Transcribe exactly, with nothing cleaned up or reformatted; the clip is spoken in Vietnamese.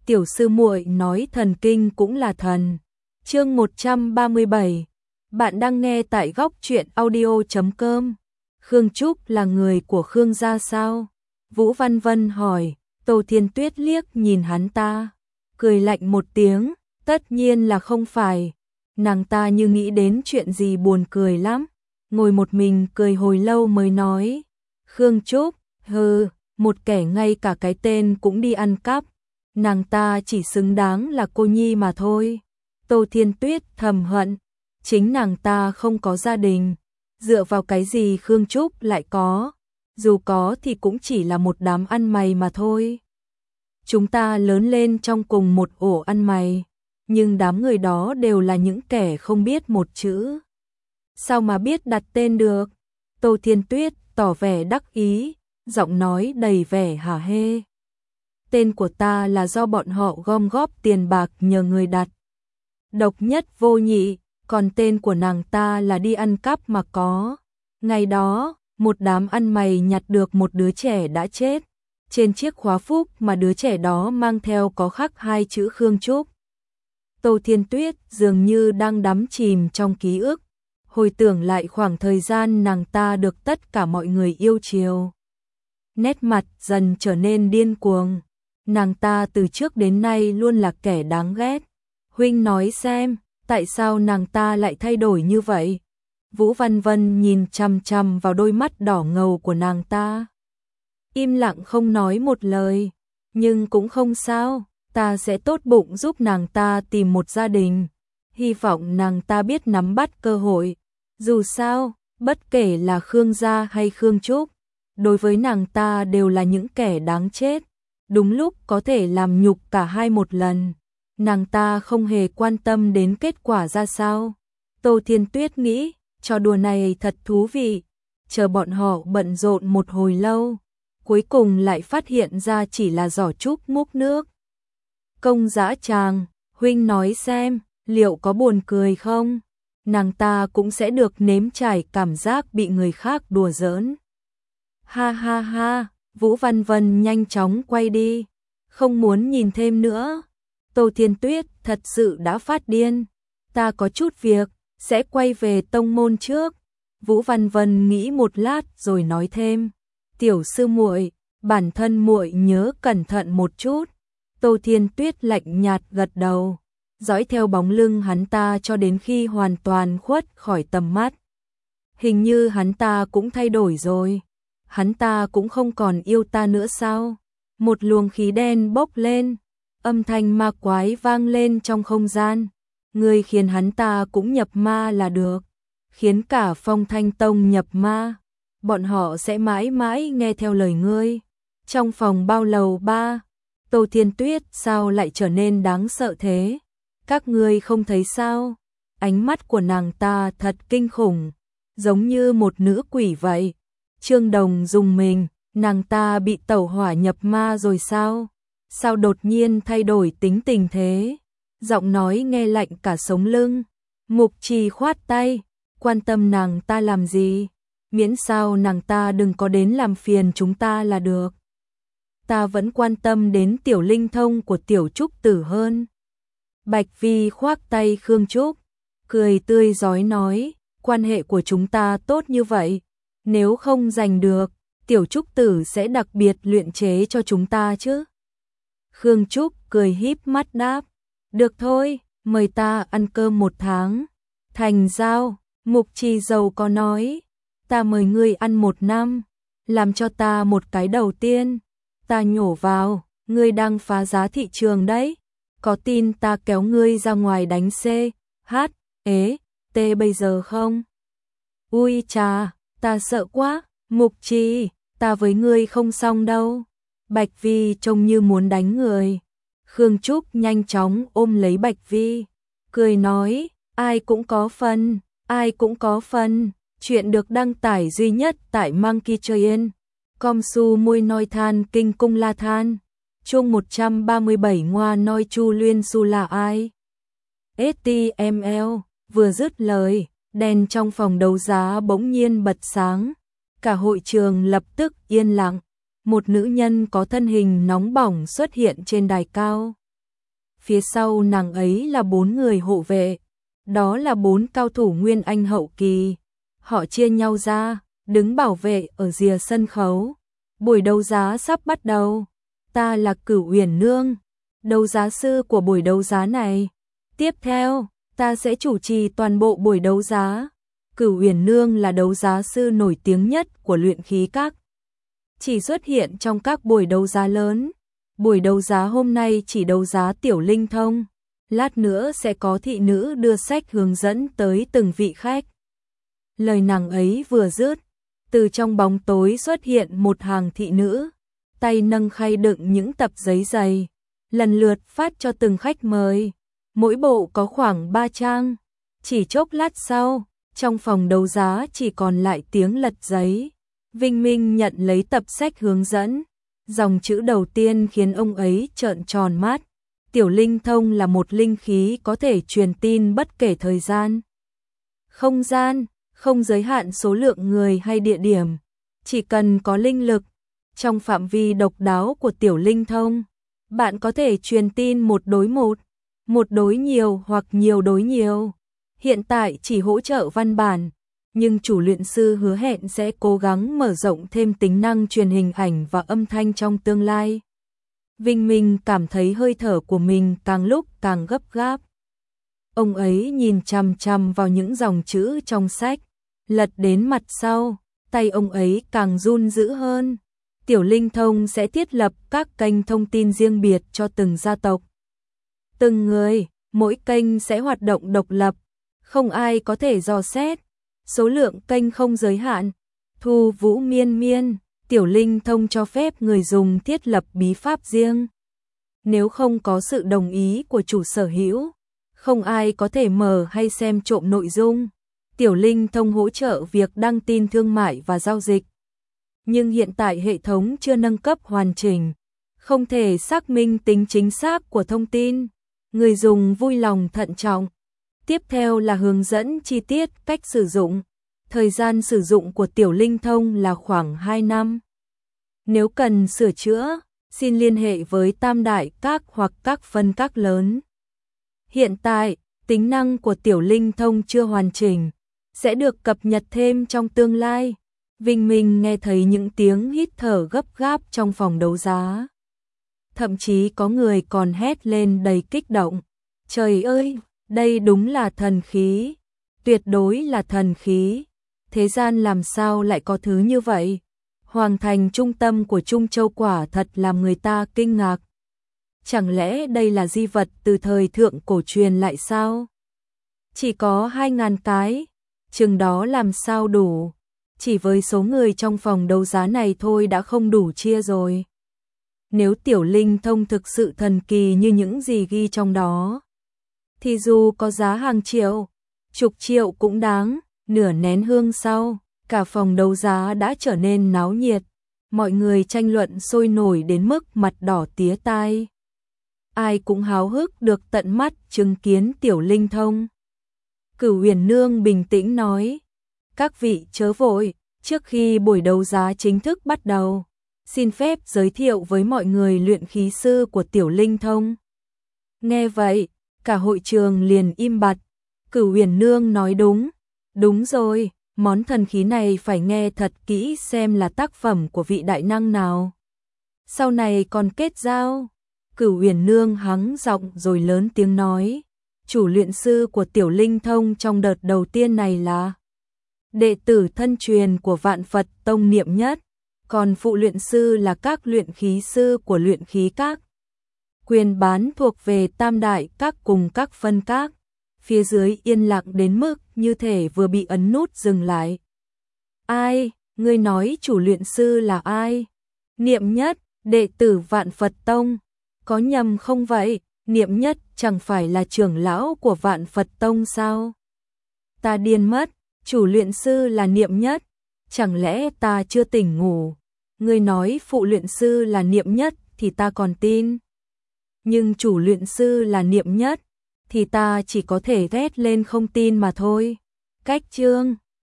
tiểu sư muội nói thần kinh cũng là thần. Chương một trăm ba mươi bảy. Bạn đang nghe tại góc truyện audio chấm com. Khương Trúc là người của Khương gia sao? Vũ Văn Vân hỏi. Tô Thiên Tuyết liếc nhìn hắn ta, cười lạnh một tiếng, tất nhiên là không phải. Nàng ta như nghĩ đến chuyện gì buồn cười lắm, ngồi một mình cười hồi lâu mới nói. Khương Trúc, hừ, một kẻ ngay cả cái tên cũng đi ăn cắp. Nàng ta chỉ xứng đáng là cô nhi mà thôi. Tô Thiên Tuyết thầm hận, chính nàng ta không có gia đình, dựa vào cái gì Khương Trúc lại có, dù có thì cũng chỉ là một đám ăn mày mà thôi. Chúng ta lớn lên trong cùng một ổ ăn mày, nhưng đám người đó đều là những kẻ không biết một chữ. Sao mà biết đặt tên được? Tô Thiên Tuyết tỏ vẻ đắc ý, giọng nói đầy vẻ hả hê. Tên của ta là do bọn họ gom góp tiền bạc nhờ người đặt. Độc nhất vô nhị, còn tên của nàng ta là đi ăn cắp mà có. Ngày đó, một đám ăn mày nhặt được một đứa trẻ đã chết. Trên chiếc khóa phúc mà đứa trẻ đó mang theo có khắc hai chữ Khương Trúc. Tô Thiên Tuyết dường như đang đắm chìm trong ký ức, hồi tưởng lại khoảng thời gian nàng ta được tất cả mọi người yêu chiều. Nét mặt dần trở nên điên cuồng. Nàng ta từ trước đến nay luôn là kẻ đáng ghét. Huynh nói xem, tại sao nàng ta lại thay đổi như vậy? Vũ Văn Vân nhìn chằm chằm vào đôi mắt đỏ ngầu của nàng ta, im lặng không nói một lời. Nhưng cũng không sao, ta sẽ tốt bụng giúp nàng ta tìm một gia đình. Hy vọng nàng ta biết nắm bắt cơ hội. Dù sao, bất kể là Khương gia hay Khương Trúc, đối với nàng ta đều là những kẻ đáng chết. Đúng lúc có thể làm nhục cả hai một lần. Nàng ta không hề quan tâm đến kết quả ra sao. Tô Thiên Tuyết nghĩ, trò đùa này thật thú vị. Chờ bọn họ bận rộn một hồi lâu, cuối cùng lại phát hiện ra chỉ là giỏ trúc múc nước. Công dã tràng, huynh nói xem, liệu có buồn cười không? Nàng ta cũng sẽ được nếm trải cảm giác bị người khác đùa giỡn. Ha ha ha, Vũ Văn Vân nhanh chóng quay đi, không muốn nhìn thêm nữa. Tô Thiên Tuyết thật sự đã phát điên. Ta có chút việc, sẽ quay về tông môn trước. Vũ Văn Vân nghĩ một lát rồi nói thêm. Tiểu sư muội, bản thân muội nhớ cẩn thận một chút. Tô Thiên Tuyết lạnh nhạt gật đầu, dõi theo bóng lưng hắn ta cho đến khi hoàn toàn khuất khỏi tầm mắt. Hình như hắn ta cũng thay đổi rồi. Hắn ta cũng không còn yêu ta nữa sao? Một luồng khí đen bốc lên, âm thanh ma quái vang lên trong không gian. Ngươi khiến hắn ta cũng nhập ma là được, khiến cả Phong Thanh Tông nhập ma, bọn họ sẽ mãi mãi nghe theo lời ngươi. Trong phòng bao lầu ba, Tô Thiên Tuyết sao lại trở nên đáng sợ thế? Các ngươi không thấy sao? Ánh mắt của nàng ta thật kinh khủng, giống như một nữ quỷ vậy. Trương Đồng dùng mình, nàng ta bị tẩu hỏa nhập ma rồi sao? Sao đột nhiên thay đổi tính tình thế? Giọng nói nghe lạnh cả sống lưng. Mục Trì khoát tay, quan tâm nàng ta làm gì? Miễn sao nàng ta đừng có đến làm phiền chúng ta là được. Ta vẫn quan tâm đến tiểu linh thông của tiểu Trúc Tử hơn. Bạch Vi khoác tay Khương Trúc, cười tươi rói nói, quan hệ của chúng ta tốt như vậy, nếu không giành được, tiểu Trúc Tử sẽ đặc biệt luyện chế cho chúng ta chứ. Khương Trúc cười híp mắt đáp, được thôi, mời ta ăn cơm một tháng. Thành giao, Mục Trì giàu có nói, ta mời ngươi ăn một năm, làm cho ta một cái đầu tiên. Ta nhổ vào, ngươi đang phá giá thị trường đấy, có tin ta kéo ngươi ra ngoài đánh C, H, ế, T bây giờ không? Ui chà, ta sợ quá, Mục Trì, ta với ngươi không xong đâu. Bạch Vi trông như muốn đánh người. Khương Trúc nhanh chóng ôm lấy Bạch Vi, cười nói, ai cũng có phần, ai cũng có phần. Chuyện được đăng tải duy nhất tại Monkey Train. Com su môi noi than kinh cung la than. Chương một trăm ba mươi bảy ngoa noi chu luyên su là ai? ét tê em lờ vừa dứt lời, đèn trong phòng đấu giá bỗng nhiên bật sáng. Cả hội trường lập tức yên lặng. Một nữ nhân có thân hình nóng bỏng xuất hiện trên đài cao. phía sau nàng ấy là bốn người hộ vệ. Đó là bốn cao thủ nguyên anh hậu kỳ. Họ chia nhau ra, đứng bảo vệ ở rìa sân khấu. Buổi đấu giá sắp bắt đầu. Ta là Cửu Uyển Nương, đấu giá sư của buổi đấu giá này. Tiếp theo, ta sẽ chủ trì toàn bộ buổi đấu giá. Cửu Uyển Nương là đấu giá sư nổi tiếng nhất của luyện khí các. Chỉ xuất hiện trong các buổi đấu giá lớn. Buổi đấu giá hôm nay chỉ đấu giá Tiểu Linh Thông. Lát nữa sẽ có thị nữ đưa sách hướng dẫn tới từng vị khách. Lời nàng ấy vừa dứt, từ trong bóng tối xuất hiện một hàng thị nữ, tay nâng khay đựng những tập giấy dày, lần lượt phát cho từng khách mời. Mỗi bộ có khoảng ba trang. Chỉ chốc lát sau, trong phòng đấu giá chỉ còn lại tiếng lật giấy. Vinh Minh nhận lấy tập sách hướng dẫn. Dòng chữ đầu tiên khiến ông ấy trợn tròn mắt. Tiểu Linh Thông là một linh khí có thể truyền tin bất kể thời gian, không gian, không giới hạn số lượng người hay địa điểm. Chỉ cần có linh lực, trong phạm vi độc đáo của Tiểu Linh Thông, bạn có thể truyền tin một đối một, một đối nhiều hoặc nhiều đối nhiều. Hiện tại chỉ hỗ trợ văn bản, nhưng chủ luyện sư hứa hẹn sẽ cố gắng mở rộng thêm tính năng truyền hình ảnh và âm thanh trong tương lai. Vinh Minh cảm thấy hơi thở của mình càng lúc càng gấp gáp. Ông ấy nhìn chằm chằm vào những dòng chữ trong sách, lật đến mặt sau, tay ông ấy càng run dữ hơn. Tiểu Linh Thông sẽ thiết lập các kênh thông tin riêng biệt cho từng gia tộc. Từng người, mỗi kênh sẽ hoạt động độc lập, không ai có thể dò xét. Số lượng kênh không giới hạn. Thu vũ miên miên, Tiểu Linh Thông cho phép người dùng thiết lập bí pháp riêng. Nếu không có sự đồng ý của chủ sở hữu, không ai có thể mở hay xem trộm nội dung. Tiểu Linh Thông hỗ trợ việc đăng tin thương mại và giao dịch. Nhưng hiện tại hệ thống chưa nâng cấp hoàn chỉnh, không thể xác minh tính chính xác của thông tin. Người dùng vui lòng thận trọng. Tiếp theo là hướng dẫn chi tiết cách sử dụng. Thời gian sử dụng của Tiểu Linh Thông là khoảng hai năm. Nếu cần sửa chữa, xin liên hệ với Tam Đại Các hoặc các phân các lớn. Hiện tại, tính năng của Tiểu Linh Thông chưa hoàn chỉnh, sẽ được cập nhật thêm trong tương lai. Vinh Minh nghe thấy những tiếng hít thở gấp gáp trong phòng đấu giá. Thậm chí có người còn hét lên đầy kích động. Trời ơi, đây đúng là thần khí, tuyệt đối là thần khí. Thế gian làm sao lại có thứ như vậy? Hoàng thành trung tâm của Trung Châu quả thật làm người ta kinh ngạc. Chẳng lẽ đây là di vật từ thời thượng cổ truyền lại sao? Chỉ có hai ngàn cái, chừng đó làm sao đủ? Chỉ với số người trong phòng đấu giá này thôi đã không đủ chia rồi. Nếu Tiểu Linh Thông thực sự thần kỳ như những gì ghi trong đó, thì dù có giá hàng triệu, chục triệu cũng đáng. Nửa nén hương sau, cả phòng đấu giá đã trở nên náo nhiệt. Mọi người tranh luận sôi nổi đến mức mặt đỏ tía tai. Ai cũng háo hức được tận mắt chứng kiến Tiểu Linh Thông. Cửu Uyển Nương bình tĩnh nói, các vị chớ vội, trước khi buổi đấu giá chính thức bắt đầu, xin phép giới thiệu với mọi người luyện khí sư của Tiểu Linh Thông. Nghe vậy, cả hội trường liền im bặt. Cửu Uyển Nương nói đúng, đúng rồi, món thần khí này phải nghe thật kỹ xem là tác phẩm của vị đại năng nào. Sau này còn kết giao. Cửu Uyển Nương hắng giọng rồi lớn tiếng nói, chủ luyện sư của Tiểu Linh Thông trong đợt đầu tiên này là đệ tử thân truyền của Vạn Phật Tông Niệm Nhất, còn phụ luyện sư là các luyện khí sư của luyện khí các. Quyền bán thuộc về Tam Đại Các cùng các phân các. Phía dưới yên lặng đến mức như thể vừa bị ấn nút dừng lại. Ai, ngươi nói chủ luyện sư là ai? Niệm Nhất, đệ tử Vạn Phật Tông. Có nhầm không vậy? Niệm Nhất chẳng phải là trưởng lão của Vạn Phật Tông sao? Ta điên mất, chủ luyện sư là Niệm Nhất. Chẳng lẽ ta chưa tỉnh ngủ? Ngươi nói phụ luyện sư là Niệm Nhất thì ta còn tin. Nhưng chủ luyện sư là Niệm Nhất thì ta chỉ có thể ghét lên không tin mà thôi. Cách chương